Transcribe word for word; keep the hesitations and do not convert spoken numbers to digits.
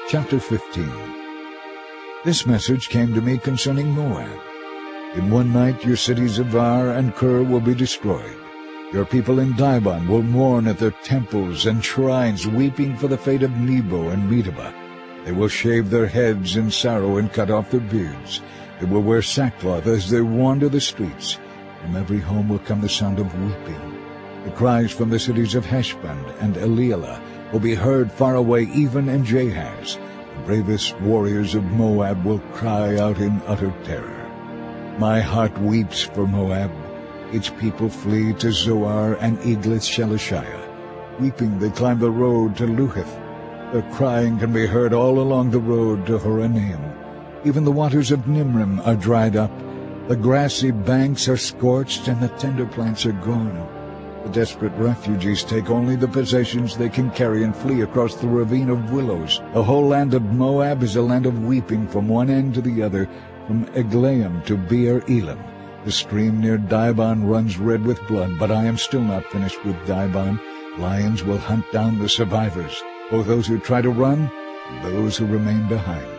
Chapter fifteen. This message came to me concerning Moab. In one night your cities of Ar and Kir will be destroyed. Your people in Dibon will mourn at their temples and shrines, weeping for the fate of Nebo and Medeba. They will shave their heads in sorrow and cut off their beards. They will wear sackcloth as they wander the streets. From every home will come the sound of weeping. The cries from the cities of Heshbon and Elialah will be heard far away, even in Jahaz. The bravest warriors of Moab will cry out in utter terror. My heart weeps for Moab. Its people flee to Zoar and Eglath-Shelishiah. Weeping they climb the road to Luhith. Their crying can be heard all along the road to Horonaim. Even the waters of Nimrim are dried up. The grassy banks are scorched, and the tender plants are gone. The desperate refugees take only the possessions they can carry and flee across the ravine of willows. The whole land of Moab is a land of weeping from one end to the other, from Eglaim to Beer Elim. The stream near Dibon runs red with blood, but I am still not finished with Dibon. Lions will hunt down the survivors, both those who try to run and those who remain behind.